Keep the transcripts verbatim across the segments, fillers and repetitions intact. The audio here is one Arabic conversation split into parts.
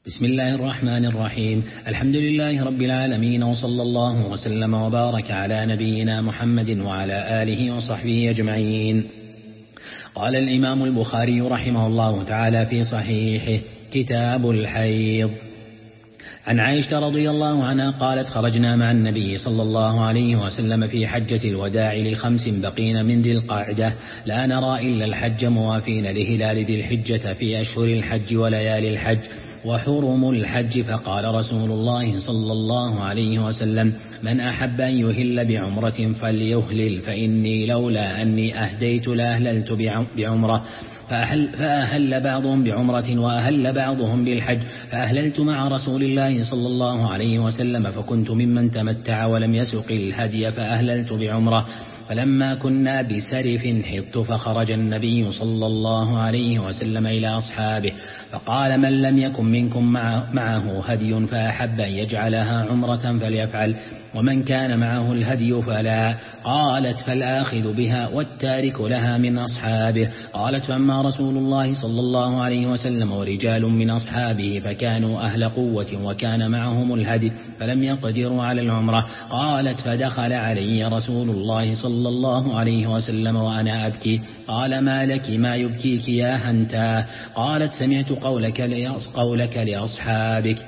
بسم الله الرحمن الرحيم. الحمد لله رب العالمين، وصلى الله وسلم وبارك على نبينا محمد وعلى آله وصحبه أجمعين. قال الإمام البخاري رحمه الله تعالى في صحيحه: كتاب الحيض. عن عائشة رضي الله عنها قالت: خرجنا مع النبي صلى الله عليه وسلم في حجة الوداع لخمس بقين من ذي القعدة لا نرى إلا الحج موافين لهلال ذي الحجة في أشهر الحج وليالي الحج وحرم الحج. فقال رسول الله صلى الله عليه وسلم: من أحب أن يهل بعمرة فليهلل، فإني لولا أني أهديت لأهللت بعمرة. فأهل, فأهل بعضهم بعمرة وأهل بعضهم بالحج، فأهللت مع رسول الله صلى الله عليه وسلم، فكنت ممن تمتع ولم يسق الهدي فأهللت بعمرة. فلما كنا بسرف حضت، فخرج النبي صلى الله عليه وسلم إلى أصحابه فقال: من لم يكن منكم معه هدي فأحب أن يجعلها عمرة فليفعل، ومن كان معه الهدي فلا. قالت: فالآخذ بها والتارك لها من أصحابه. قالت: فأما رسول الله صلى الله عليه وسلم ورجال من أصحابه فكانوا أهل قوة وكان معهم الهدي فلم يقدروا على العمرة. قالت: فدخل علي رسول الله صلى الله عليه وسلم وأنا أبكي. قال: ما لك ما يبكيك يا هنتا؟ قالت: سمعت قولك, قولك لأصحابك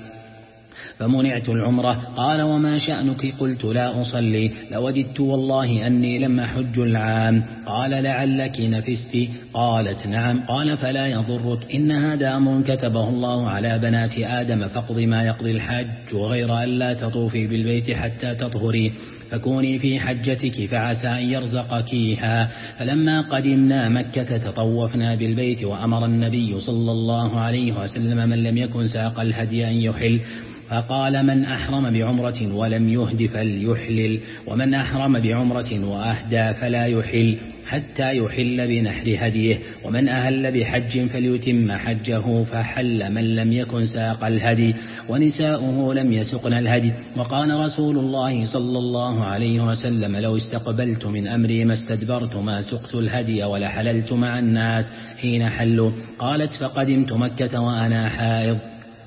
فمنعت العمرة. قال: وما شأنك؟ قلت: لا أصلي، لوددت والله أني لم أحج العام. قال: لعلك نفست؟ قالت: نعم. قال: فلا يضرك، إن هذا أمر كتبه الله على بنات آدم، فاقض ما يقضي الحاج، غير أن لا تطوفي بالبيت حتى تطهري، فكوني في حجتك فعسى أن يرزقكيها. فلما قدمنا مكة تطوفنا بالبيت، وأمر النبي صلى الله عليه وسلم من لم يكن ساق الهدي أن يحل، فقال: من أحرم بعمرة ولم يهد فليحلل، ومن أحرم بعمرة وأهدى فلا يحل حتى يحل بنحر هديه، ومن أهل بحج فليتم حجه. فحل من لم يكن ساق الهدي، ونساؤه لم يسقن الهدي. وقال رسول الله صلى الله عليه وسلم: لو استقبلت من أمري ما استدبرت ما سقت الهدي ولحللت مع الناس حين حلوا. قالت: فقدمت مكة وأنا حائض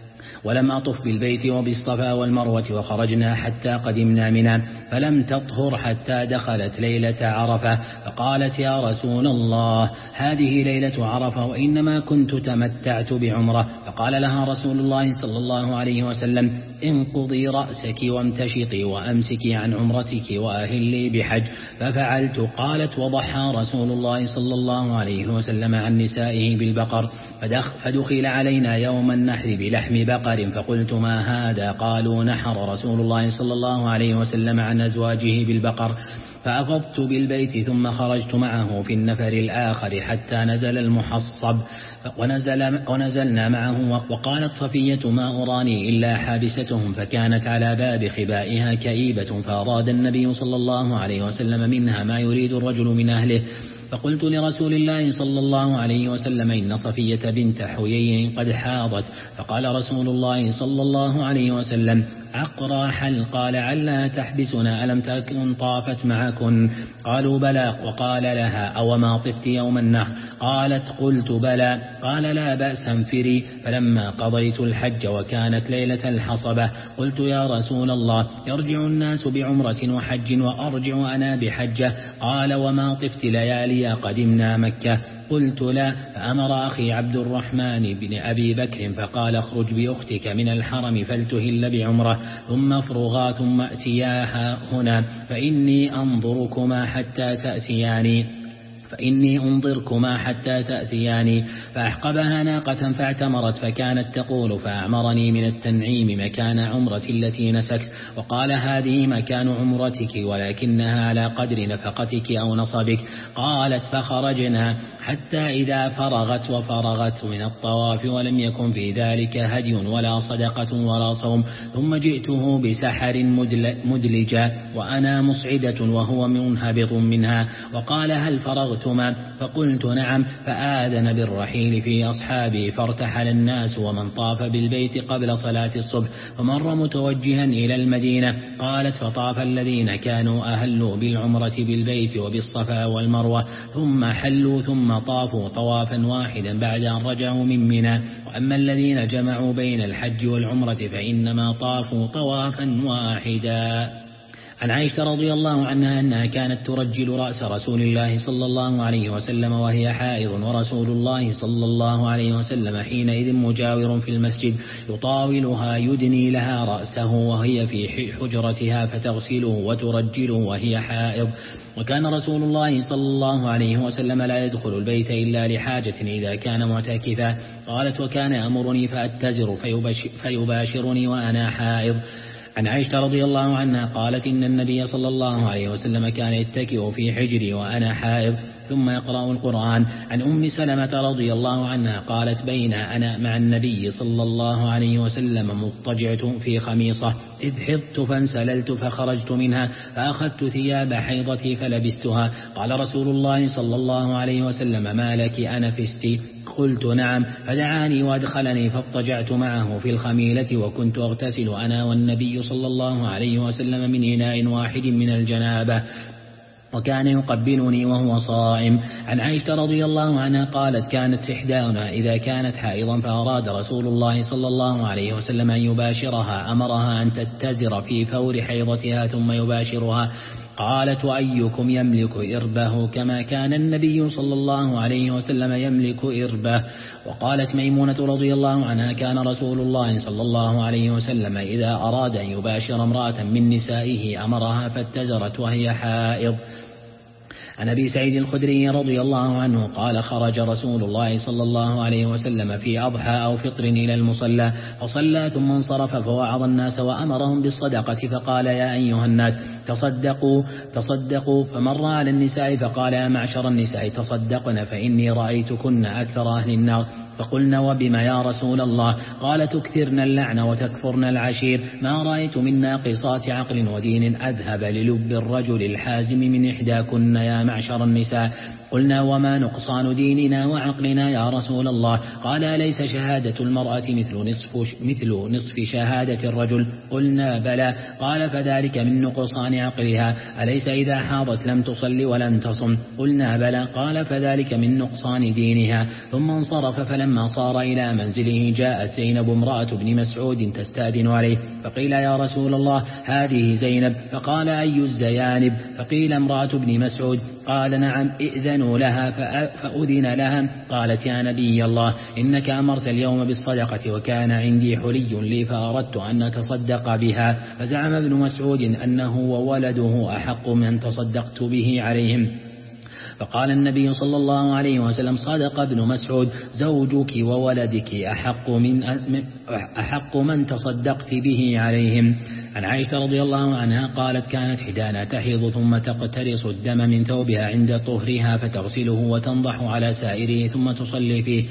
ولم أطف بالبيت وبالصفا والمروة، وخرجنا حتى قدمنا منى، فلم تطهر حتى دخلت ليلة عرفة. فقالت: يا رسول الله، هذه ليلة عرفة وإنما كنت تمتعت بعمرة. فقال لها رسول الله صلى الله عليه وسلم: انقضي رأسك وامتشطي وأمسكي عن عمرتك وأهلي بحج. ففعلت. قالت: وضحى رسول الله صلى الله عليه وسلم عن نسائه بالبقر، فدخل علينا يوم النحر بلحم بقر، فقلت: ما هذا؟ قالوا: نحر رسول الله صلى الله عليه وسلم عن أزواجه بالبقر. فأفضت بالبيت ثم خرجت معه في النفر الآخر حتى نزل المحصب، ونزل ونزلنا معه. وقالت صفية: ما أراني إلا حابستهم، فكانت على باب خبائها كئيبة، فأراد النبي صلى الله عليه وسلم منها ما يريد الرجل من أهله. فقلت لرسول الله صلى الله عليه وسلم: إن صفية بنت حيي قد حاضت. فقال رسول الله صلى الله عليه وسلم: أقرى حلقا لعلها تحبسنا، ألم تكن طافت معكن؟ قالوا: بلى. وقال لها: أو ما طفت يوم النحر؟ قالت: قلت: بلى. قال: لا بأس، انفري. فلما قضيت الحج وكانت ليلة الحصبة قلت: يا رسول الله، يرجع الناس بعمرة وحج وأرجع أنا بحجة. قال: وما طفت ليالي قدمنا مكة؟ قلت: لا. فأمر أخي عبد الرحمن بن أبي بكر فقال: اخرج بأختك من الحرم فلتهل بعمرة، ثم افرغا ثم أتياها هنا، فإني أنظركما حتى تأتياني فإني أنظركما حتى تأتياني. فأحقبها ناقة فاعتمرت، فكانت تقول: فأعمرني من التنعيم مكان عمرة التي نسكت، وقال: هذه مكان عمرتك ولكنها على قدر نفقتك أو نصبك. قالت: فخرجنا حتى إذا فرغت وفرغت من الطواف ولم يكن في ذلك هدي ولا صدقة ولا صوم، ثم جئته بسحر مدلجة وأنا مصعدة وهو منهبط منها. وقال: هل فرغت أفطرتما؟ فقلت نعم. فآذن بالرحيل في أصحابه فارتحل الناس ومن طاف بالبيت قبل صلاة الصبح فمر متوجها إلى المدينة. قالت فطاف الذين كانوا أهلوا بالعمرة بالبيت وبالصفا والمروة ثم حلوا ثم طافوا طوافا واحدا بعد أن رجعوا من منى. وأما الذين جمعوا بين الحج والعمرة فإنما طافوا طوافا واحدا. عن عائشة رضي الله عنها أنها كانت ترجل رأس رسول الله صلى الله عليه وسلم وهي حائض ورسول الله صلى الله عليه وسلم حينئذ مجاور في المسجد يطاولها يدني لها رأسه وهي في حجرتها فتغسله وترجله وهي حائض. وكان رسول الله صلى الله عليه وسلم لا يدخل البيت إلا لحاجة إذا كان معتكفا. قالت وكان يأمرني فأتزر فيباشرني وأنا حائض. عن عائشة رضي الله عنها قالت إن النبي صلى الله عليه وسلم كان يتكئ في حجري وأنا حائض ثم يقرأ القرآن. عن أم سلمة رضي الله عنها قالت بين أنا مع النبي صلى الله عليه وسلم مضطجعت في خميصة إذ حضت فانسللت فخرجت منها فأخذت ثياب حيضتي فلبستها. قال رسول الله صلى الله عليه وسلم ما لك أنفستي؟ قلت نعم. فدعاني وادخلني فاضطجعت معه في الخميلة وكنت أغتسل أنا والنبي صلى الله عليه وسلم من إناء واحد من الجنابة وكان يقبلني وهو صائم. عن عائشة رضي الله عنها قالت كانت إحدانا إذا كانت حائضا فأراد رسول الله صلى الله عليه وسلم أن يباشرها أمرها أن تتزر في فور حيضتها ثم يباشرها. قالت وأيكم يملك إربه كما كان النبي صلى الله عليه وسلم يملك إربه. وقالت ميمونة رضي الله عنها كان رسول الله صلى الله عليه وسلم إذا أراد أن يباشر امرأة من نسائه أمرها فاتزرت وهي حائض. عن أبي سعيد الخدري رضي الله عنه قال خرج رسول الله صلى الله عليه وسلم في أضحى أو فطر إلى المصلى فصلى ثم انصرف فوعظ الناس وأمرهم بالصدقة فقال يا أيها الناس تصدقوا تصدقوا. فمر على النساء فقال يا معشر النساء تصدقن فإني رأيتكن أكثر أهل النار. فقلنا وبما يا رسول الله؟ قال تكثرن اللعن وتكفرن العشير ما رأيت من ناقصات عقل ودين أذهب للب الرجل الحازم من إحداكن يا معشر النساء. قلنا وما نقصان ديننا وعقلنا يا رسول الله؟ قال أليس شهادة المرأة مثل نصف, مثل نصف شهادة الرجل؟ قلنا بلى. قال فذلك من نقصان عقلها. أليس إذا حاضت لم تصلي ولم تصم؟ قلنا بلى. قال فذلك من نقصان دينها. ثم انصرف فلما صار إلى منزله جاءت زينب امرأة بن مسعود تستأذن عليه فقيل يا رسول الله هذه زينب. فقال أي الزيانب؟ فقيل امرأة بن مسعود. قال نعم ائذنوا لها فأذن لها. قالت يا نبي الله إنك أمرت اليوم بالصدقة وكان عندي حلي لي فأردت أن أتصدق بها. فزعم ابن مسعود أنه وولده أحق من تصدقت به عليهم. فقال النبي صلى الله عليه وسلم صدق ابن مسعود زوجك وولدك أحق من أحق من تصدقت به عليهم. عن عائشة رضي الله عنها قالت كانت حدانا تحيض ثم تقترص الدم من ثوبها عند طهرها فتغسله وتنضح على سائره ثم تصلي فيه.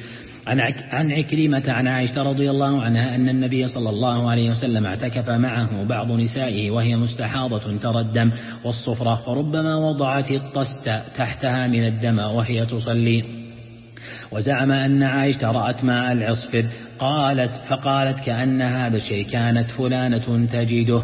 عن عكرمة عن عائشة رضي الله عنها أن النبي صلى الله عليه وسلم اعتكف معه بعض نسائه وهي مستحاضة ترى الدم والصفرة فربما وضعت الطست تحتها من الدم وهي تصلي. وزعم أن عائشة رأت ماء العصفر قالت فقالت كأن هذا الشيء كانت فلانة تجده.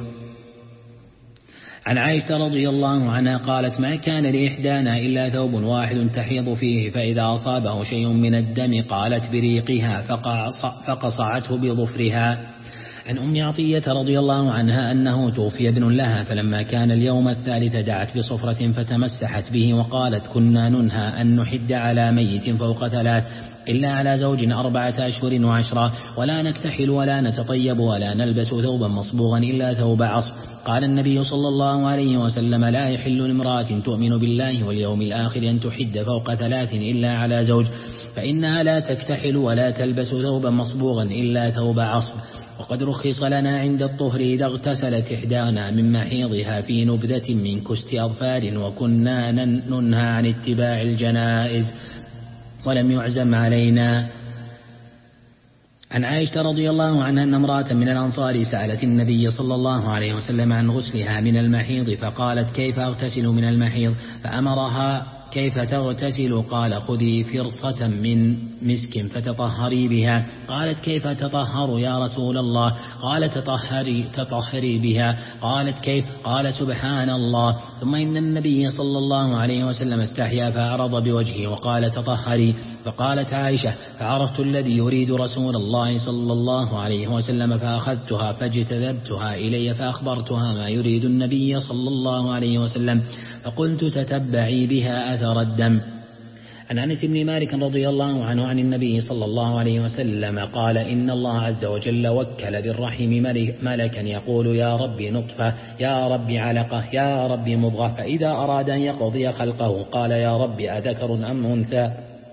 عن عائشة رضي الله عنها قالت ما كان لإحدانا إلا ثوب واحد تحيض فيه فإذا أصابه شيء من الدم قالت بريقها فقصعته بظفرها. عن أم عطية رضي الله عنها أنه توفي ابن لها فلما كان اليوم الثالث دعت بصفرة فتمسحت به وقالت كنا ننهى أن نحد على ميت فوق ثلاث إلا على زوج أربعة أشهر وعشرة ولا نكتحل ولا نتطيب ولا نلبس ثوبا مصبوغا إلا ثوب عصب. قال النبي صلى الله عليه وسلم لا يحل لامرأة تؤمن بالله واليوم الآخر أن تحد فوق ثلاث إلا على زوج فإنها لا تكتحل ولا تلبس ثوبا مصبوغا إلا ثوب عصب. وقد رخص لنا عند الطهر إذا اغتسلت إحدانا من محيضها في نبذة من كست أظفار وكنا ننهى عن اتباع الجنائز ولم يعزم علينا. عن عائشة رضي الله عنها أن امرأة من الأنصار سألت النبي صلى الله عليه وسلم عن غسلها من المحيض فقالت كيف أغتسل من المحيض؟ فأمرها كيف تغتسل؟ قال خذي فرصة من مسك فتطهري بها. قالت كيف تطهر يا رسول الله؟ قال تطهري, تطهري بها. قالت كيف؟ قال سبحان الله. ثم إن النبي صلى الله عليه وسلم استحيا فأعرض بوجهه وقال تطهري. فقالت عائشة فعرفت الذي يريد رسول الله صلى الله عليه وسلم فأخذتها فاجتذبتها إلي فأخبرتها ما يريد النبي صلى الله عليه وسلم فقلت تتبعي بها أثر الدم. عن أنس بن مالك رضي الله عنه عن النبي صلى الله عليه وسلم قال إن الله عز وجل وكل بالرحم ملكا يقول يا ربي نطفة، يا ربي علقة، يا ربي مضغة، فإذا أراد أن يقضي خلقه قال يا ربي أذكر أم أنثى،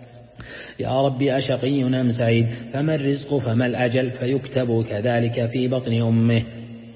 يا ربي أشقي أم سعيد، فما الرزق فما الأجل، فيكتب كذلك في بطن أمه.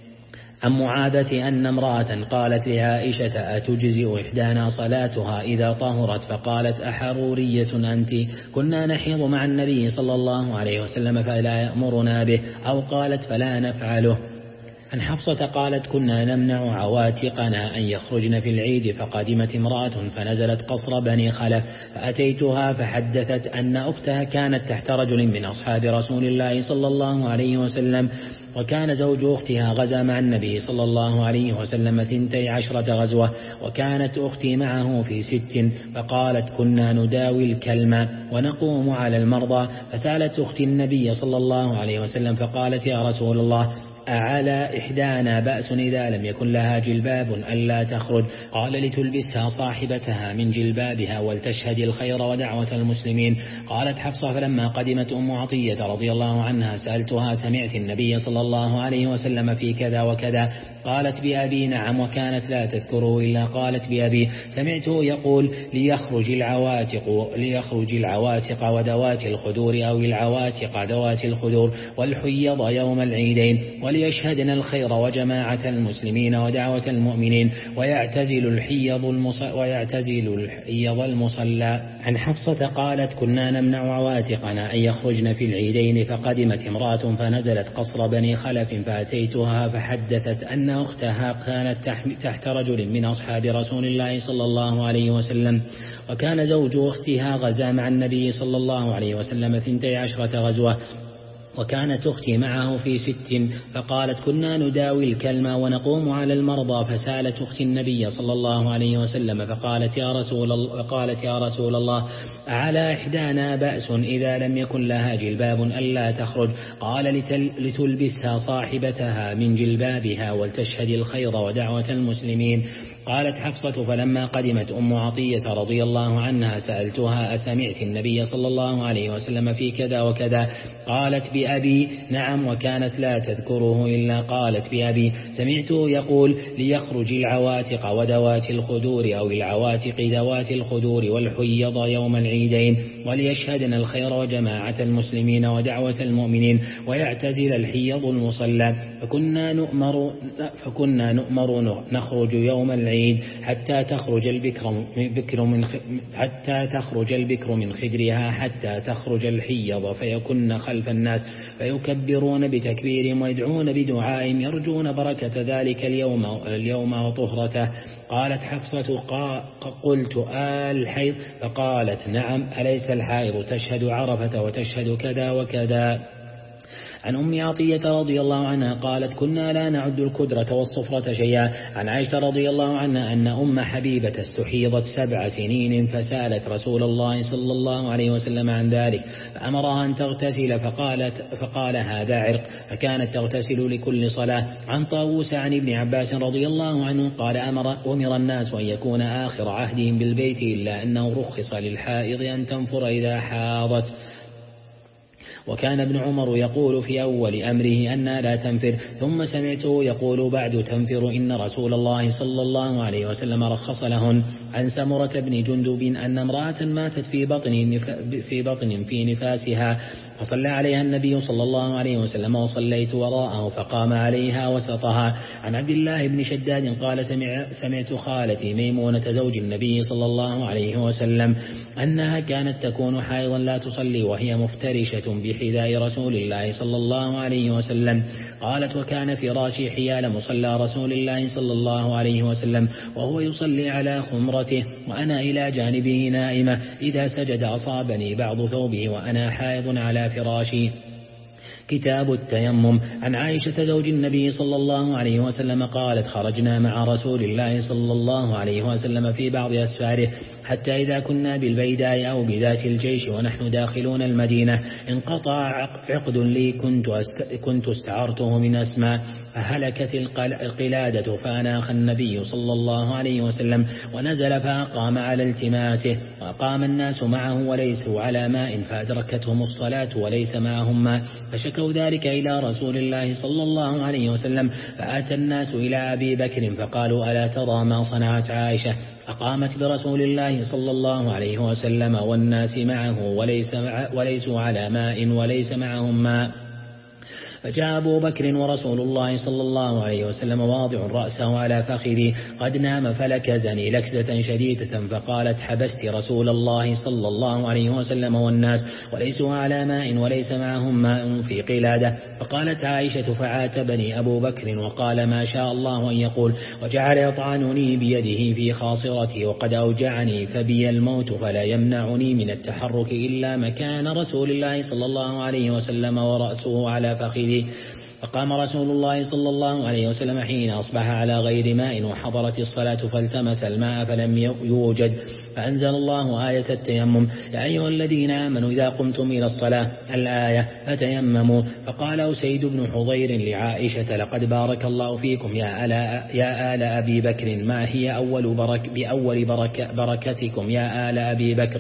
عن معاذة أن امرأة قالت لعائشة أتجزئ إحدانا صلاتها إذا طهرت؟ فقالت أحرورية أنت؟ كنا نحيض مع النبي صلى الله عليه وسلم فلا يأمرنا به، أو قالت فلا نفعله. عن حفصة قالت كنا نمنع عواتقنا أن يخرجن في العيد، فقدمت امرأة فنزلت قصر بني خلف فأتيتها فحدثت أن أختها كانت تحت رجل من أصحاب رسول الله صلى الله عليه وسلم، وكان زوج أختها غزا مع النبي صلى الله عليه وسلم ثنتي عشرة غزوة، وكانت أختي معه في ست. فقالت كنا نداوي الكلمة ونقوم على المرضى، فسألت أختي النبي صلى الله عليه وسلم فقالت يا رسول الله أعلى إحدانا بأس إذا لم يكن لها جلباب ألا تخرج؟ قال لتلبسها صاحبتها من جلبابها ولتشهد الخير ودعوة المسلمين. قالت حفصة فلما قدمت أم عطية رضي الله عنها سألتها سمعت النبي صلى الله عليه وسلم في كذا وكذا؟ قالت بأبي نعم، وكانت لا تذكره إلا قالت بأبي سمعته يقول ليخرج العواتق ليخرج العواتق وذوات الخدور أو العواتق ذوات الخدور والحيض يوم العيدين وليشهدن الخير وجماعة المسلمين ودعوة المؤمنين ويعتزل الحيض المصلى ويعتزل الحيض المصلى. عن حفصة قالت كنا نمنع عواتقنا أن يخرجن في العيدين، فقدمت امرأة فنزلت قصر بني خلف فأتيتها فحدثت أن أختها كانت تحت رجل من أصحاب رسول الله صلى الله عليه وسلم، وكان زوج أختها غزا مع النبي صلى الله عليه وسلم ثنتي عشرة غزوة، وكانت أختي معه في ست. فقالت كنا نداوي الكلمة ونقوم على المرضى، فسألت أختي النبي صلى الله عليه وسلم فقالت يا رسول الله, قالت يا رسول الله أعلى إحدانا بأس إذا لم يكن لها جلباب ألا تخرج؟ قال لتلبسها صاحبتها من جلبابها ولتشهد الخير ودعوة المسلمين. قالت حفصة فلما قدمت أم عطية رضي الله عنها سألتها أسمعت النبي صلى الله عليه وسلم في كذا وكذا؟ قالت بأبي نعم، وكانت لا تذكره إلا قالت بأبي سمعته يقول ليخرج العواتق وذوات الخدور أو العواتق ذوات الخدور والحيض يوم العيدين وليشهدن الخير وجماعة المسلمين ودعوة المؤمنين ويعتزل الحيض المصلى. فكنا نؤمر, فكنا نؤمر نخرج يوم العيد حتى تخرج البكر, بكر من حتى تخرج البكر من خدرها حتى تخرج الحيض فيكن خلف الناس فيكبرون بتكبيرهم ويدعون بدعائهم يرجون بركة ذلك اليوم, اليوم وطهرته. قالت حفصة قلت آل الحيض؟ فقالت نعم، أليس الحائض تشهد عرفة وتشهد كذا وكذا؟ عن أم عطية رضي الله عنها قالت كنا لا نعد الكدرة والصفرة شيئا. عن عائشة رضي الله عنها أن أم حبيبة استحيضت سبع سنين فسألت رسول الله صلى الله عليه وسلم عن ذلك فأمرها أن تغتسل فقالت فقال هذا عرق، فكانت تغتسل لكل صلاة. عن طاووس عن ابن عباس رضي الله عنه قال أمر, أمر الناس أن يكون آخر عهدهم بالبيت إلا أنه رخص للحائض أن تنفر إذا حاضت. وكان ابن عمر يقول في أول أمره أن لا تنفر، ثم سمعته يقول بعد تنفر إن رسول الله صلى الله عليه وسلم رخص لهن. عن سمرة بن جندب أن امرأة ماتت في بطن في بطن في نفاسها فصلى عليها النبي صلى الله عليه وسلم وصليت وراءه فقام عليها وسطها. عن عبد الله بن شداد قال سمع سمعت خالتي ميمونة زوج النبي صلى الله عليه وسلم أنها كانت تكون حائضا لا تصلي وهي مفترشة بحذاء رسول الله صلى الله عليه وسلم. قالت وكان فراشي حيال مصلى رسول الله صلى الله عليه وسلم وهو يصلي على خمرته وأنا إلى جانبه نائمة، إذا سجد أصابني بعض ثوبه وأنا حائض على فراشي. كتاب التيمم. عن عائشة زوج النبي صلى الله عليه وسلم قالت خرجنا مع رسول الله صلى الله عليه وسلم في بعض أسفاره حتى إذا كنا بالبيداء أو بذات الجيش ونحن داخلون المدينة انقطع عقد لي كنت, كنت استعرته من أسماء فهلكت القلادة فأناخ النبي صلى الله عليه وسلم ونزل فأقام على التماسه وأقام الناس معه وليسوا على ماء فأدركتهم الصلاة وليس معهم ماء فشكوا ذلك إلى رسول الله صلى الله عليه وسلم فأتى الناس إلى أبي بكر فقالوا ألا ترى ما صنعت عائشة؟ أقامت برسول الله صلى الله عليه وسلم والناس معه وليس مع وليسوا على ماء وليس معهم ماء. فجاء أبو بكر ورسول الله صلى الله عليه وسلم واضع رأسه على فخذي قد نام فلكزني لكزة شديدة فقالت حبست رسول الله صلى الله عليه وسلم والناس وليسوا على ماء وليس معهم ماء في قلادة. فقالت عائشة فعاتبني أبو بكر وقال ما شاء الله أن يقول وجعل يطعنني بيده في خاصرتي وقد أوجعني فبي الموت فلا يمنعني من التحرك إلا مكان رسول الله صلى الله عليه وسلم ورأسه على فخذي. فقام رسول الله صلى الله عليه وسلم حين أصبح على غير ماء وحضرت الصلاة فالتمس الماء فلم يوجد فأنزل الله آية التيمم يا أيها الذين آمنوا إذا قمتم إلى الصلاة الآية فتيمموا. فقال أسيد بن حضير لعائشة لقد بارك الله فيكم يا آل, يا آل أبي بكر ما هي أول برك بأول برك بركتكم يا آل أبي بكر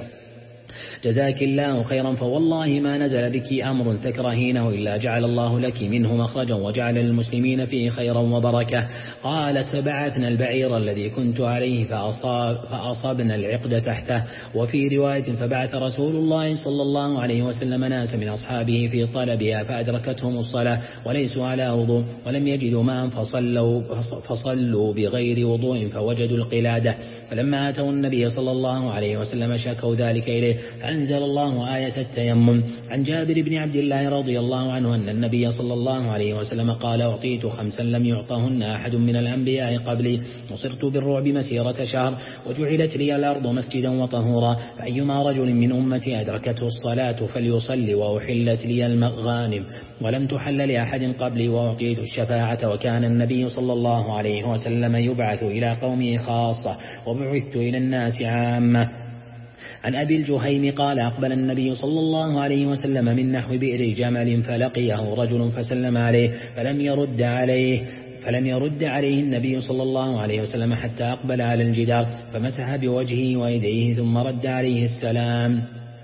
جزاك الله خيرا فوالله ما نزل بك أمر تكرهينه إلا جعل الله لك منه مخرجا وجعل للمسلمين فيه خيرا وبركة. قالت فبعثنا البعير الذي كنت عليه فأصاب فأصابنا العقد تحته. وفي رواية فبعث رسول الله صلى الله عليه وسلم ناس من أصحابه في طلبها فأدركتهم الصلاة وليسوا على وضوء ولم يجدوا ماء فصلوا, فصلوا بغير وضوء فوجدوا القلادة. فلما أتوا النبي صلى الله عليه وسلم شكوا ذلك إليه أنزل الله آية التيمم. عن جابر بن عبد الله رضي الله عنه أن النبي صلى الله عليه وسلم قال أعطيت خمسا لم يعطهن أحد من الأنبياء قبلي وصرت بالرعب مسيرة شهر وجعلت لي الأرض مسجدا وطهورا فأيما رجل من أمتي أدركته الصلاة فليصلي وأحلت لي المغانم ولم تحل لأحد قبلي وأعطيت الشفاعة. وكان النبي صلى الله عليه وسلم يبعث إلى قومه خاصة وبعثت إلى الناس عامة. عن أبي الجهيم قال أقبل النبي صلى الله عليه وسلم من نحو بئر جمل فلقيه رجل فسلم عليه فلم يرد عليه فلم يرد عليه النبي صلى الله عليه وسلم حتى أقبل على الجدار فمسح بوجهه ويديه ثم رد عليه السلام.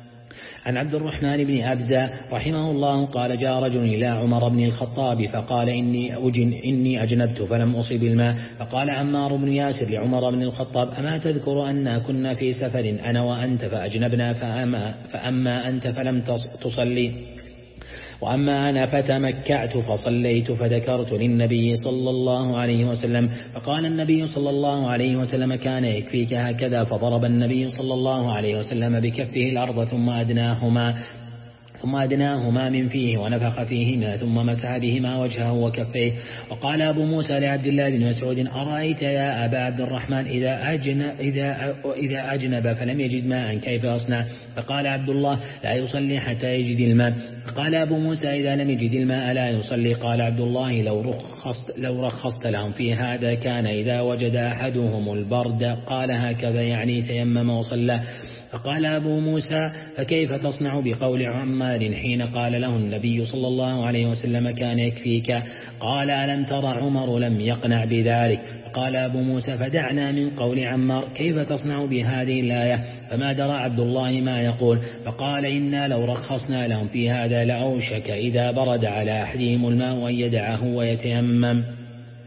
عن عبد الرحمن بن أبزة رحمه الله قال جاء رجل إلى عمر بن الخطاب فقال إني, أجن إني أجنبت فلم أصب الماء. فقال عمار بن ياسر لعمر بن الخطاب أما تذكر أن كنا في سفر أنا وأنت فأجنبنا فأما, فأما أنت فلم تصلي وأما أنا فتمكعت فصليت فذكرت للنبي صلى الله عليه وسلم فقال النبي صلى الله عليه وسلم كان يكفيك هكذا. فضرب النبي صلى الله عليه وسلم بكفه الأرض ثم أدناهما ثم أدناهما من فيه ونفخ فيهما ثم مسح بهما وجهه وكفيه. وقال أبو موسى لعبد الله بن مسعود أرأيت يا أبا عبد الرحمن إذا أجنب, إذا إذا أجنب فلم يجد ماء كيف أصنع؟ فقال عبد الله لا يصلي حتى يجد الماء. فقال أبو موسى إذا لم يجد الماء لا يصلي. قال عبد الله لو رخصت, لو رخصت لهم في هذا كان إذا وجد أحدهم البرد قال هكذا يعني تيمم وصلى. فقال أبو موسى فكيف تصنع بقول عمار حين قال له النبي صلى الله عليه وسلم كان يكفيك؟ قال ألم تر عمر لم يقنع بذلك. قال أبو موسى فدعنا من قول عمار كيف تصنع بهذه الآية؟ فما درى عبد الله ما يقول. فقال إنا لو رخصنا لهم في هذا لأوشك إذا برد على أحدهم الماء أن يدعه ويتيمم.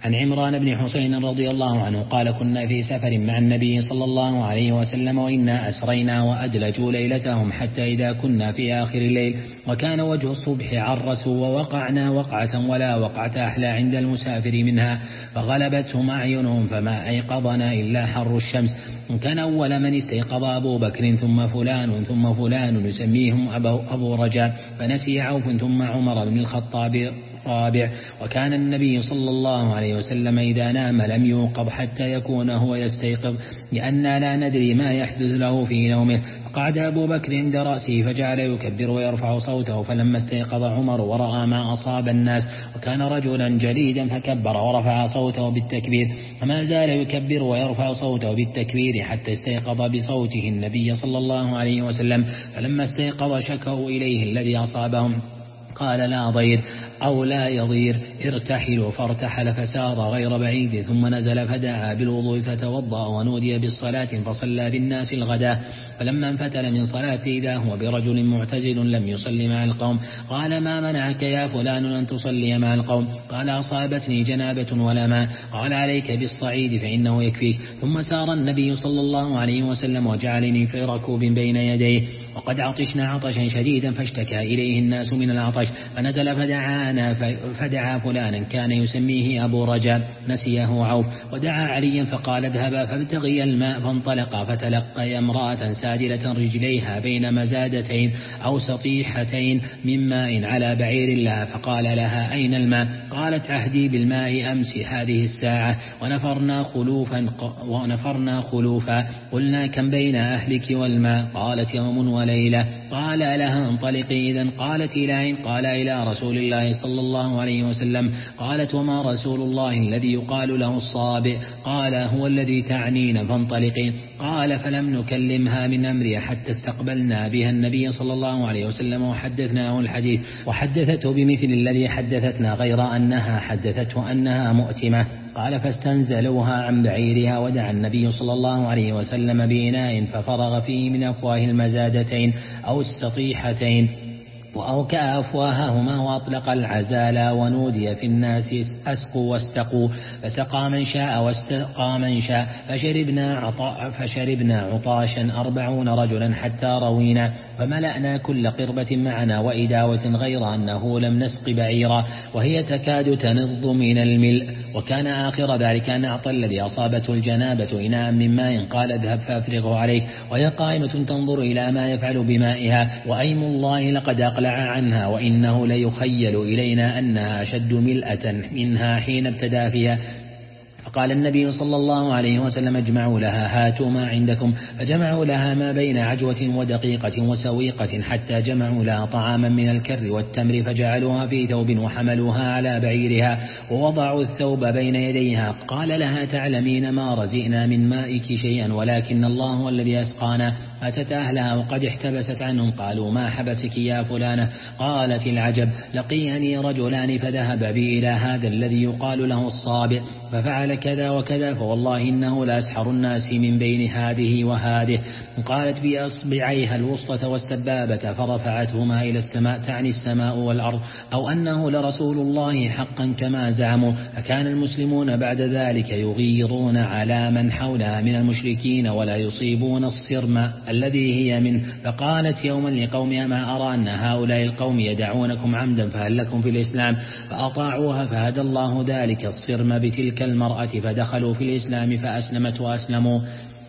عن عمران بن حسين رضي الله عنه قال كنا في سفر مع النبي صلى الله عليه وسلم وإنا أسرينا وأدلجوا ليلتهم حتى إذا كنا في آخر الليل وكان وجه الصبح عرسوا ووقعنا وقعة ولا وقعة أحلى عند المسافر منها فغلبتهم أعينهم فما أيقظنا إلا حر الشمس وكان أول من استيقظ أبو بكر ثم فلان ثم فلان يسميهم أبو, أبو رجاء فنسي عوف ثم عمر بن الخطاب رابع وكان النبي صلى الله عليه وسلم إذا نام لم يوقظ حتى يكون هو يستيقظ لأننا لا ندري ما يحدث له في نومه فقعد أبو بكر عند رأسه فجعل يكبر ويرفع صوته فلما استيقظ عمر ورأى ما أصاب الناس وكان رجلا جليدا فكبر ورفع صوته بالتكبير فما زال يكبر ويرفع صوته بالتكبير حتى استيقظ بصوته النبي صلى الله عليه وسلم فلما استيقظ شكوا إليه الذي أصابهم قال لا ضير أو لا يضير ارتحلوا فارتحل فسار غير بعيد ثم نزل فدعا بالوضوء فتوضأ ونودي بالصلاة فصلى بالناس الغداء فلما انفتل من صلاته إذا هو برجل معتزل لم يصلي مع القوم قال ما منعك يا فلان أن تصلي مع القوم قال أصابتني جنابة ولا ماء قال عليك بالصعيد فإنه يكفيك ثم سار النبي صلى الله عليه وسلم وجعلني في ركوب بين يديه وقد عطشنا عطشا شديدا فاشتكى إليه الناس من العطش فنزل فدعانا فدعا فلانا كان يسميه أبو رجاء نسيه عوف ودعا عليا فقال اذهبا فابتغي الماء فانطلقا فتلقى امرأة سادلة رجليها بين مزادتين أو سطيحتين من ماء على بعير لها فقال لها أين الماء قالت عهدي بالماء أمس هذه الساعة ونفرنا خلوفا ونفرنا خلوفا قلنا كم بين أهلك والماء قالت يوم وليلة قال لها انطلقي إذن قالت إلى أين قال إلى رسول الله صلى الله عليه وسلم قالت وما رسول الله الذي يقال له الصابئ قال هو الذي تعنين فانطلقي قال فلم نكلمها من أمرها حتى استقبلنا بها النبي صلى الله عليه وسلم وحدثناه الحديث وحدثته بمثل الذي حدثتنا غير أنها حدثته أنها مؤتمة قال فاستنزلوها عن بعيرها ودعا النبي صلى الله عليه وسلم بإناء ففرغ فيه من أفواه المزادتين أو السطيحتين وأوكأ أفواههما وأطلق العزال ونودي في الناس أسقوا واستقوا فسقى من شاء واستقى من شاء فشربنا, عطاء فشربنا عطاشا أربعون رجلا حتى روينا فملأنا كل قربة معنا وإداوة غير أنه لم نسق بعيرا وهي تكاد تنض من الملء وكان آخر ذلك أن أعطى الذي أصابته الجنابة إناء من ماء قال اذهب فأفرغه عليك وهي قائمة تنظر إلى ما يفعل بمائها وأيم الله لقد أقلع عنها وإنه ليخيل إلينا أنها أشد ملأة منها حين ابتدى فيها فقال النبي صلى الله عليه وسلم اجمعوا لها هاتوا ما عندكم فجمعوا لها ما بين عجوة ودقيقة وسويقة حتى جمعوا لها طعاما من الكر والتمر فجعلوها في ثوب وحملوها على بعيرها ووضعوا الثوب بين يديها قال لها تعلمين ما رزئنا من مائك شيئا ولكن الله هو الذي أسقانا أتت أهلها وقد احتبست عنهم قالوا ما حبسك يا فلانة قالت العجب لقيني رجلان فذهب بي إلى هذا الذي يقال له الصابئ ففعل كذا وكذا فوالله إنه لأسحر الناس من بين هذه وهذه قالت بأصبعيها الوسطى والسبابة فرفعتهما إلى السماء تعني السماء والأرض أو أنه لرسول الله حقا كما زعموا فكان المسلمون بعد ذلك يغيرون على من حولها من المشركين ولا يصيبون الصرم الذي هي منه فقالت يوما لقومها ما أرى أن هؤلاء القوم يدعونكم عمدا فهل لكم في الإسلام فأطاعوها فهدى الله ذلك الصرم بتلك المرأة فدخلوا في الإسلام فأسلمت وأسلموا.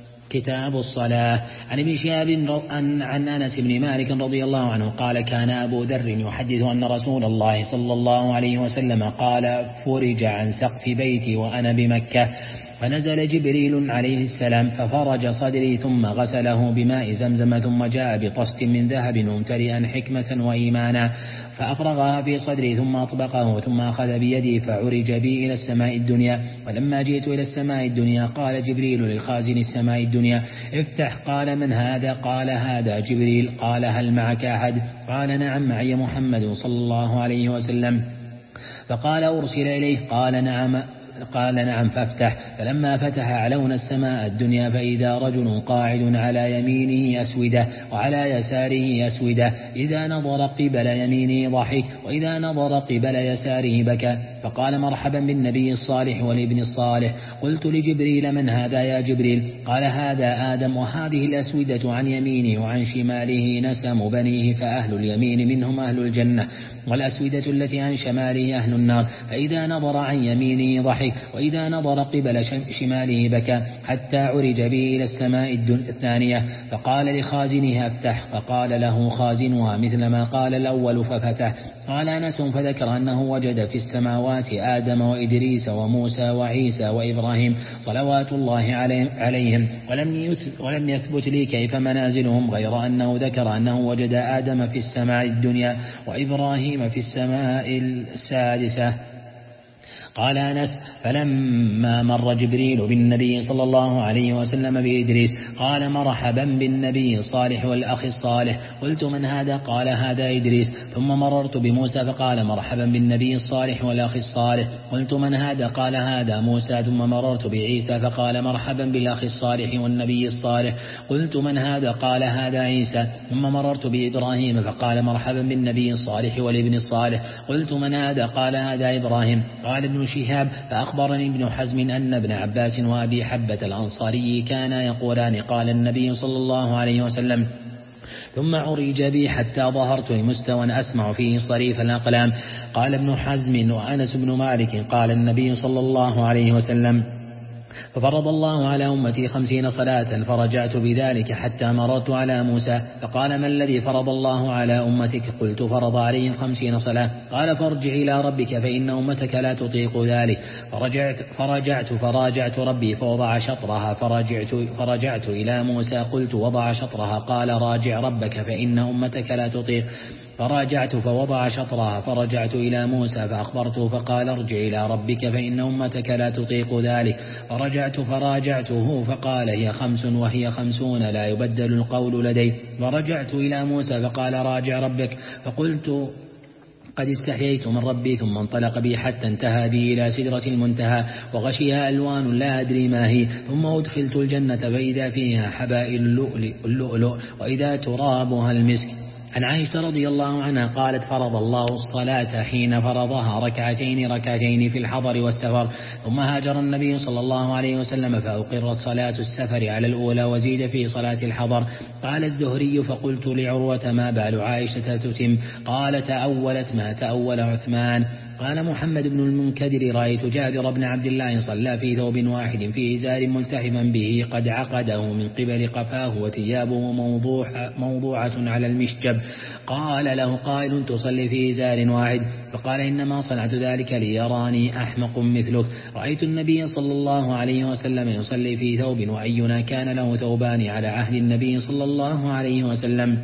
كتاب الصلاة. عن ابن شهاب عن أنس بن مالك رضي الله عنه قال كان أبو ذر يحدث أن رسول الله صلى الله عليه وسلم قال فرج عن سقف بيتي وأنا بمكة فنزل جبريل عليه السلام ففرج صدري ثم غسله بماء زمزم ثم جاء بطست من ذهب ممتلئا حكمة وإيمانا فأفرغها في صدري ثم أطبقه ثم أخذ بيدي فعرج بي إلى السماء الدنيا ولما جئت إلى السماء الدنيا قال جبريل للخازن السماء الدنيا افتح قال من هذا قال هذا جبريل قال هل معك أحد قال نعم معي محمد صلى الله عليه وسلم فقال أرسل إليه قال نعم قال نعم فافتح فلما فتح علونا السماء الدنيا فإذا رجل قاعد على يمينه أسودة وعلى يساره أسودة إذا نظر قبل يمينه ضحك وإذا نظر قبل يساره بكى فقال مرحبا بالنبي الصالح والابن الصالح. قلت لجبريل من هذا يا جبريل؟ قال هذا آدم، وهذه الأسودة عن يمينه وعن شماله نسم بنيه، فأهل اليمين منهم أهل الجنة، والأسودة التي عن شماله أهل النار. فإذا نظر عن يمينه ضحك، وإذا نظر قبل شماله بكى، حتى عرج به إلى السماء الثانية، فقال لخازنها افتح، فقال له خازنها مثل ما قال الأول ففتح. قال أنس فذكر أنه وجد في السماوات آدم وإدريس وموسى وعيسى وإبراهيم صلوات الله عليهم، ولم يثبت لي كيف منازلهم، غير أنه ذكر أنه وجد آدم في السماء الدنيا وإبراهيم في السماء السادسة. قال أنس فلما مر جبريل بالنبي صلى الله عليه وسلم بإدريس قال مرحبا بالنبي الصالح والأخ الصالح. قلت من هذا؟ قال هذا إدريس. ثم مررت بموسى فقال مرحبا بالنبي الصالح والأخ الصالح. قلت من هذا؟ قال هذا موسى. ثم مررت بعيسى فقال مرحبا بالأخ الصالح والنبي الصالح. قلت من هذا؟ قال هذا عيسى. ثم مررت بإبراهيم فقال مرحبا بالنبي الصالح والابن الصالح. قلت من هذا؟ قال هذا إبراهيم. قال ابن شهاب فأخبرني ابن حزم أن ابن عباس وأبي حبة الأنصاري كانا يقولان قال النبي صلى الله عليه وسلم ثم عرج بي حتى ظهرت لمستوى أسمع فيه صريف الأقلام. قال ابن حزم وأنس بن مالك قال النبي صلى الله عليه وسلم ففرض الله على أمتي خمسين صلاة، فرجعت بذلك حتى مررت على موسى فقال ما الذي فرض الله على أمتك؟ قلت فرض عليهم خمسين صلاة. قال فارجع إلى ربك فإن أمتك لا تطيق ذلك. فرجعت, فرجعت فراجعت ربي فوضع شطرها، فرجعت, فرجعت إلى موسى قلت وضع شطرها. قال راجع ربك فإن أمتك لا تطيق. فراجعت فوضع شطرها، فرجعت إلى موسى فأخبرته فقال ارجع إلى ربك فإن أمتك لا تطيق ذلك. فرجعت فراجعته فقال هي خمس وهي خمسون لا يبدل القول لدي. فرجعت إلى موسى فقال راجع ربك. فقلت قد استحييت من ربي. ثم انطلق بي حتى انتهى بي إلى سدرة المنتهى وغشيها ألوان لا أدري ما هي. ثم أدخلت الجنة فإذا فيها حبائل اللؤلؤ وإذا ترابها المسك. عن عائشة رضي الله عنها قالت فرض الله الصلاة حين فرضها ركعتين ركعتين في الحضر والسفر، ثم هاجر النبي صلى الله عليه وسلم فأقرت صلاة السفر على الأولى وزيد في صلاة الحضر. قال الزهري فقلت لعروة ما بال عائشة تتم؟ قال تأولت ما تأول عثمان. قال محمد بن المنكدر رأيت جابر بن عبد الله صلى في ثوب واحد في إزار ملتحما به قد عقده من قبل قفاه وثيابه موضوع موضوعة على المشجب. قال له قائل تصلي في إزار واحد؟ فقال إنما صنعت ذلك ليراني أحمق مثلك. رأيت النبي صلى الله عليه وسلم يصلي في ثوب وأينا كان له ثوبان على عهد النبي صلى الله عليه وسلم.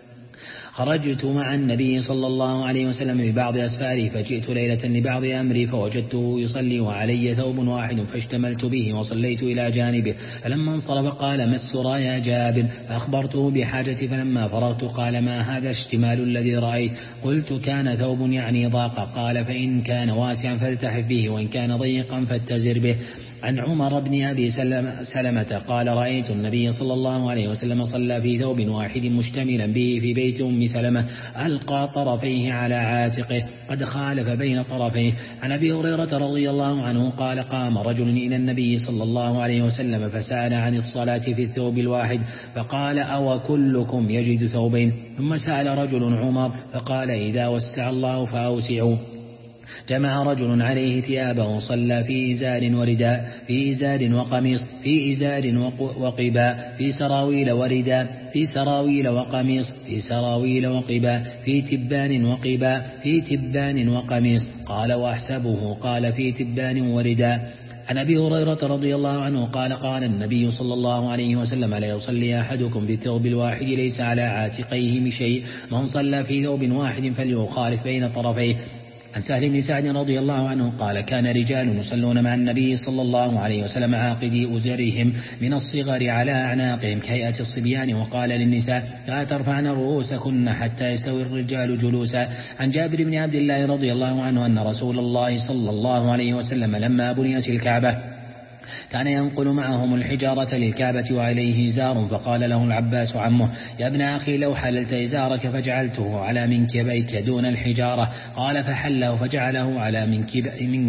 خرجت مع النبي صلى الله عليه وسلم ببعض أسفاره فجئت ليلة لبعض أمري فوجدته يصلي وعلي ثوب واحد فاشتملت به وصليت إلى جانبه. فلما انصرف قال ما السرى يا جابر؟ فأخبرته بحاجتي. فلما فرغت قال ما هذا الاشتمال الذي رأيت؟ قلت كان ثوب يعني ضاق. قال فإن كان واسعا فالتحف به وإن كان ضيقا فاتزر به. عن عمر بن أبي سلمة قال رأيت النبي صلى الله عليه وسلم صلى في ثوب واحد مشتملا به في بيت أم سلمة ألقى طرفيه على عاتقه قد خالف بين طرفيه. عن أبي هريرة رضي الله عنه قال قام رجل إلى النبي صلى الله عليه وسلم فسأل عن الصلاة في الثوب الواحد فقال أو كلكم يجد ثوبين؟ ثم سأل رجل عمر فقال إذا وسع الله فأوسعوا. جمع رجل عليه ثيابه صلى في إزار ورداء في إزار وقميص في إزار وقباء في سراويل ورداء في سراويل وقميص في سراويل وقباء في تبان وقباء في تبان وقميص. قال وأحسبه قال في تبان ورداء. عن أبي هريرة رضي الله عنه قال قال النبي صلى الله عليه وسلم لا يصلي أحدكم بالثوب الواحد ليس على عاتقيه شيء من صلى في ثوب واحد فليخالف بين طرفيه. عن سهل بن سعد رضي الله عنه قال كان رجال يصلون مع النبي صلى الله عليه وسلم عاقدي أزرهم من الصغر على أعناقهم كهيئة الصبيان وقال للنساء لا ترفعن رؤوسكن حتى يستوي الرجال جلوسا. عن جابر بن عبد الله رضي الله عنه أن رسول الله صلى الله عليه وسلم لما بنيت الكعبة كان ينقل معهم الحجارة للكعبة وعليه إزار، فقال له العباس عمه: يا ابن أخي لو حللت إزارك فجعلته على منكبيك دون الحجارة. قال فحله فجعله على منكب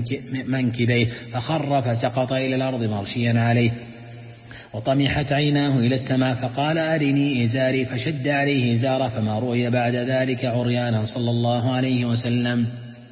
منكبيه فخر فسقط إلى الأرض مرشيا عليه، وطمحت عيناه إلى السماء، فقال: أرني إزاري، فشد عليه إزاره، فما رؤي بعد ذلك عريانا صلى الله عليه وسلم.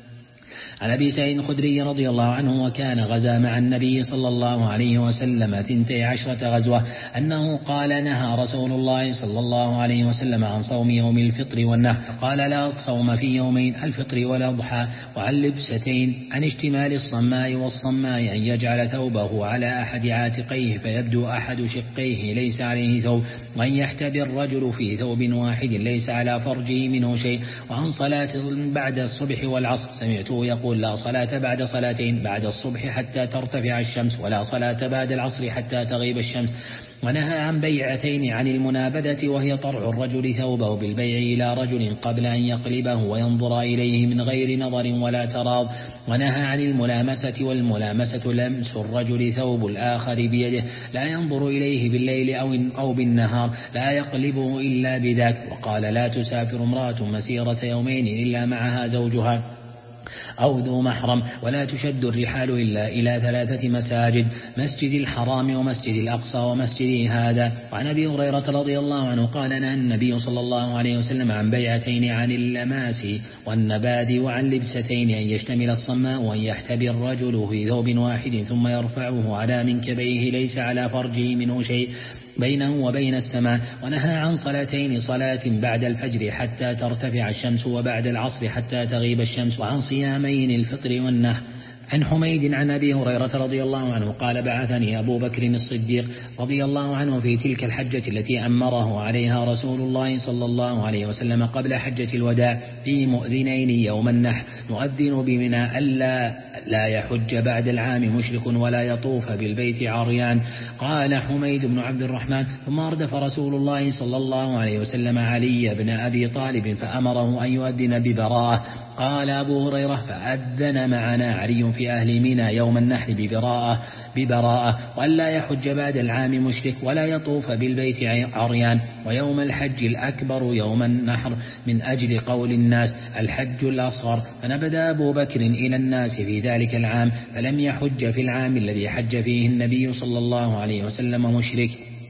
عن أبي سعيد الخدري رضي الله عنه وكان غزا مع النبي صلى الله عليه وسلم ثنتي عشرة غزوة أنه قال: نهى رسول الله صلى الله عليه وسلم عن صوم يوم الفطر والنحر، قال: لا صوم في يومين الفطر والأضحى، وعن لبستين، عن اشتمال الصماء والصماء أن يجعل ثوبه على أحد عاتقيه فيبدو أحد شقيه ليس عليه ثوب، وأن يحتبي الرجل في ثوب واحد ليس على فرجه منه شيء، وعن صلاة بعد الصبح والعصر سمعته يقول: لا صلاة بعد صلاتين، بعد الصبح حتى ترتفع الشمس، ولا صلاة بعد العصر حتى تغيب الشمس. ونهى عن بيعتين، عن المنابذة وهي طرع الرجل ثوبه بالبيع إلى رجل قبل أن يقلبه وينظر إليه من غير نظر ولا تراض. ونهى عن الملامسة، والملامسة لمس الرجل ثوب الآخر بيده لا ينظر إليه بالليل أو بالنهار، لا يقلبه إلا بذاك. وقال: لا تسافر امرأة مسيرة يومين إلا معها زوجها أو ذو محرم، ولا تشد الرحال إلا إلى ثلاثة مساجد: مسجد الحرام ومسجد الأقصى ومسجد هذا. وعن أبي هريرة رضي الله عنه قال: نهى النبي صلى الله عليه وسلم عن بيعتين، عن اللماس والنباد، وعن لبستين، أن يشتمل الصماء وأن يحتبي الرجل في ثوب واحد ثم يرفعه على منكبيه ليس على فرجه منه شيء بينه وبين السماء. ونهى عن صلاتين: صلاة بعد الفجر حتى ترتفع الشمس، وبعد العصر حتى تغيب الشمس، وعن صيامين الفطر والنحر. عن حميد عن أبي هريرة رضي الله عنه قال: بعثني أبو بكر الصديق رضي الله عنه في تلك الحجة التي أمره عليها رسول الله صلى الله عليه وسلم قبل حجة الوداع في مؤذنين يوم النحر، نؤذن بمنى ألا لا يحج بعد العام مشرك ولا يطوف بالبيت عريان. قال حميد بن عبد الرحمن: ثم أردف رسول الله صلى الله عليه وسلم علي بن أبي طالب فأمره أن يؤذن ببراءة. قال أبو هريرة: فأذن معنا علي في أهل منى يوم النحر ببراءة ببراءة وألا يحج بعد العام مشرك ولا يطوف بالبيت عريان. ويوم الحج الأكبر يوم النحر من أجل قول الناس الحج الأصغر، فنبذ أبو بكر إلى الناس في ذلك العام، فلم يحج في العام الذي حج فيه النبي صلى الله عليه وسلم مشرك.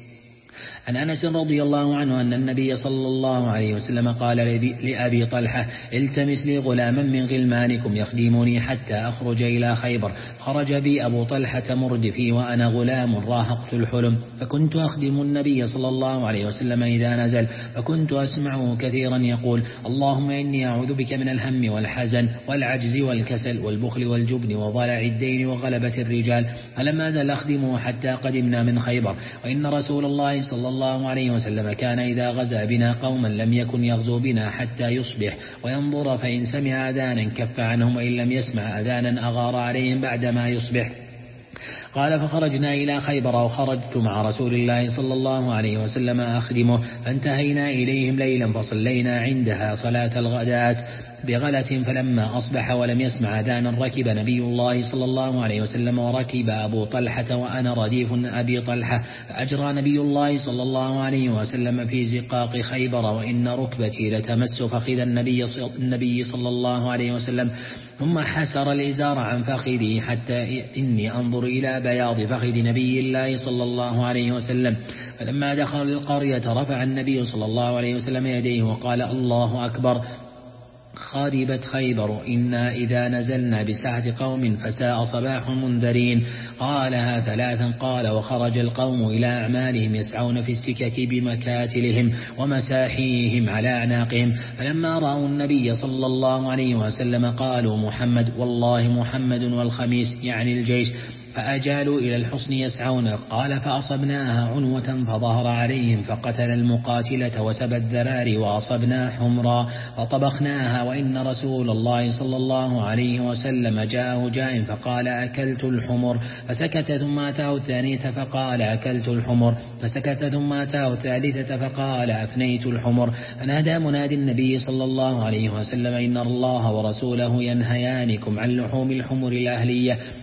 عن أنس رضي الله عنه أن النبي صلى الله عليه وسلم قال لأبي طلحة: التمس لي غلاما من غلمانكم يخدمني حتى أخرج إلى خيبر. خرج بي أبو طلحة مردفي وأنا غلام راهقت الحلم، فكنت أخدم النبي صلى الله عليه وسلم إذا نزل، فكنت أسمعه كثيرا يقول: اللهم إني أعوذ بك من الهم والحزن والعجز والكسل والبخل والجبن وضلع الدين وغلبة الرجال. فلما زل أخدمه حتى قدمنا من خيبر. وإن رسول الله صلى الله عليه وسلم كان إذا غزا بنا قوما لم يكن يغزو بنا حتى يصبح وينظر، فإن سمع أذانا كف عنهم، وإن لم يسمع أذانا أغار عليهم بعدما يصبح. قال: فخرجنا إلى خيبر، وخرجت مع رسول الله صلى الله عليه وسلم أخدمه، فانتهينا إليهم ليلا فصلينا عندها صلاة الغداة بغلس، فلما أصبح ولم يسمع أذانا ركب نبي الله صلى الله عليه وسلم وركب أبو طلحة وأنا رديف أبي طلحة، فأجرى نبي الله صلى الله عليه وسلم في زقاق خيبر، وإن ركبتي لتمس فخذ النبي, النبي صلى الله عليه وسلم، ثم حسر الإزار عن فخذي حتى إني أنظر إلى بياض فخذ نبي الله صلى الله عليه وسلم. فلما دخل القرية رفع النبي صلى الله عليه وسلم يديه وقال: الله أكبر، خربت خيبر، إنا إذا نزلنا بساعة قوم فساء صباح منذرين. قالها ثلاثا. قال: وخرج القوم إلى أعمالهم يسعون في السكك بمكاتلهم ومساحيهم على أعناقهم، فلما رأوا النبي صلى الله عليه وسلم قالوا: محمد، والله محمد والخميس، يعني الجيش. فأجالوا إلى الحصن يسعون. قال: فأصبناها عنوة فظهر عليهم فقتل المقاتلة وسبى الذراري، وأصبنا حمرا فطبخناها. وإن رسول الله صلى الله عليه وسلم جاءه جاء فقال: أكلت الحمر، فسكت، ثم أتاه الثانية فقال: أكلت الحمر، فسكت، ثم أتاه الثالثة فقال: أفنيت الحمر. فنادى منادي النبي صلى الله عليه وسلم: إن الله ورسوله ينهيانكم عن لحوم الحمر الأهلية.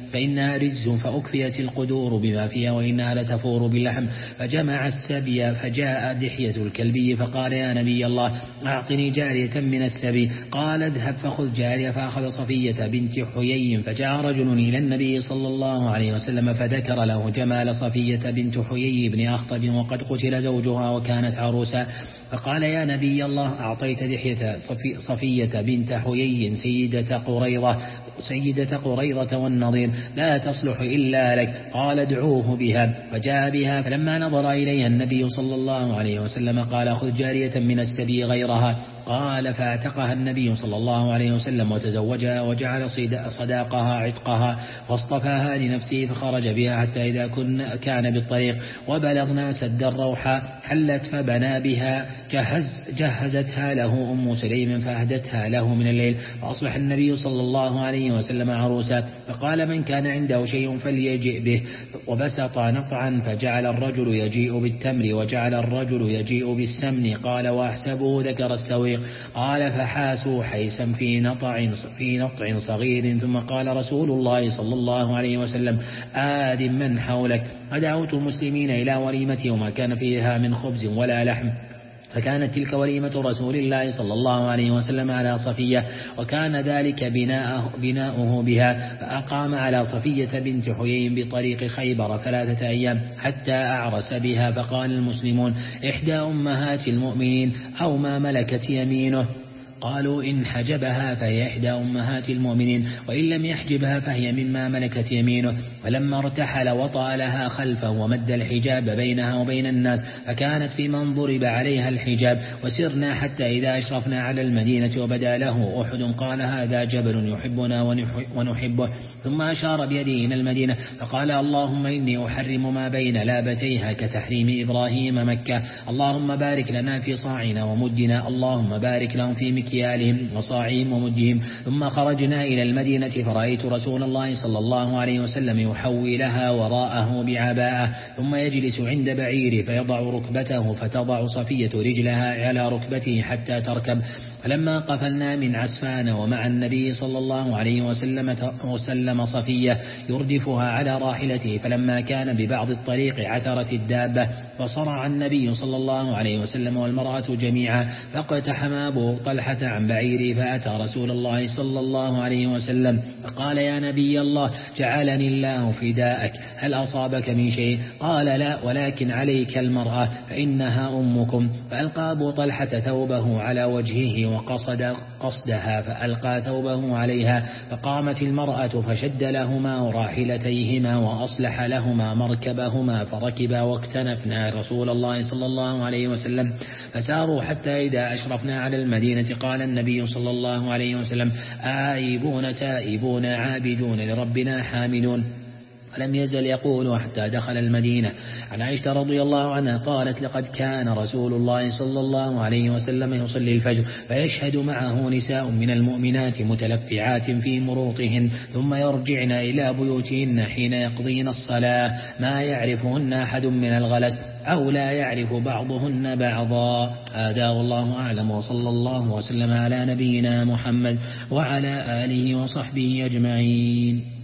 فإنها رجز فأكفيت القدور بما فيها وإنها لتفور باللحم. فجمع السبي فجاء دحية الكلبي فقال يا نبي الله أعطني جارية من السبي. قال اذهب فخذ جارية. فأخذ صفية بنت حيي. فجاء رجل إلى النبي صلى الله عليه وسلم فذكر له جمال صفية بنت حيي بن أخطب وقد قتل زوجها وكانت عروسا. فقال يا نبي الله أعطيت دحية صفي صفية بنت حيي سيدة قريظة سيدة قريظة والنضير لا تصلح إلا لك. قال ادعوه بها. فجاء بها. فلما نظر إليها النبي صلى الله عليه وسلم قال خذ جارية من السبي غيرها. قال فاعتقها النبي صلى الله عليه وسلم وتزوجها وجعل صداقها عتقها واصطفاها لنفسه. فخرج بها حتى إذا كان بالطريق وبلغنا سد الروحة حلت فبنى بها جهز جهزتها له أم سليم فأهدتها له من الليل. فأصبح النبي صلى الله عليه وسلم عروسا. فقال من كان عنده شيء فليجئ به. وبسط نطعا فجعل الرجل يجيء بالتمر وجعل الرجل يجيء بالسمن. قال وأحسبه ذكر السويق. قال فحاسوا حيسا في نطع في نطع صغير. ثم قال رسول الله صلى الله عليه وسلم آذن من حولك. فدعوت المسلمين إلى وليمتي وما كان فيها من خبز ولا لحم. فكانت تلك وليمة رسول الله صلى الله عليه وسلم على صفية وكان ذلك بناؤه, بناؤه بها. فأقام على صفية بنت حيي بطريق خيبر ثلاثة أيام حتى أعرس بها. فقال المسلمون إحدى أمهات المؤمنين أو ما ملكت يمينه. قالوا إن حجبها فهي إحدى أمهات المؤمنين وإن لم يحجبها فهي مما ملكت يمينه. فلما ارتحل وطأ لها خلفه ومد الحجاب بينها وبين الناس فكانت في من ضرب عليها الحجاب. وسرنا حتى إذا أشرفنا على المدينة وبدا له أحد قال هذا جبل يحبنا ونحبه. ثم أشار بيده إلى المدينة فقال اللهم إني أحرم ما بين لابتيها كتحريم إبراهيم مكة. اللهم بارك لنا في صاعنا ومدنا. اللهم بارك لهم في مكيالهم وصاعهم ومدهم. ثم خرجنا إلى المدينة فرأيت رسول الله صلى الله عليه وسلم يحولها وراءه بعباءه ثم يجلس عند بعيره فيضع ركبته فتضع صفية رجلها على ركبته حتى تركب. فلما قفلنا من عسفان ومع النبي صلى الله عليه وسلم, وسلم صفية يردفها على راحلته. فلما كان ببعض الطريق عثرت الدابة فصرع النبي صلى الله عليه وسلم والمرأة جميعا. فاقتحم أبو طلحة عن بعيره فأتى رسول الله صلى الله عليه وسلم فقال يا نبي الله جعلني الله فداءك هل أصابك من شيء؟ قال لا ولكن عليك المرأة فإنها أمكم. فألقى أبو طلحة ثوبه على وجهه وقصد قصدها فألقى ثوبه عليها. فقامت المرأة فشد لهما راحلتيهما وأصلح لهما مركبهما فركبا واكتنفنا رسول الله صلى الله عليه وسلم. فساروا حتى إذا أشرفنا على المدينة قال النبي صلى الله عليه وسلم آيبون تائبون عابدون لربنا حامدون. فلم يزل يقول حتى دخل المدينة. عن عائشة رضي الله عنها قالت لقد كان رسول الله صلى الله عليه وسلم يصلي الفجر فيشهد معه نساء من المؤمنات متلفعات في مروطهن ثم يرجعن إلى بيوتهن حين يقضين الصلاة ما يعرفهن أحد من الغلس أو لا يعرف بعضهن بعضا. هذا والله أعلم وصلى الله وسلم على نبينا محمد وعلى آله وصحبه أجمعين.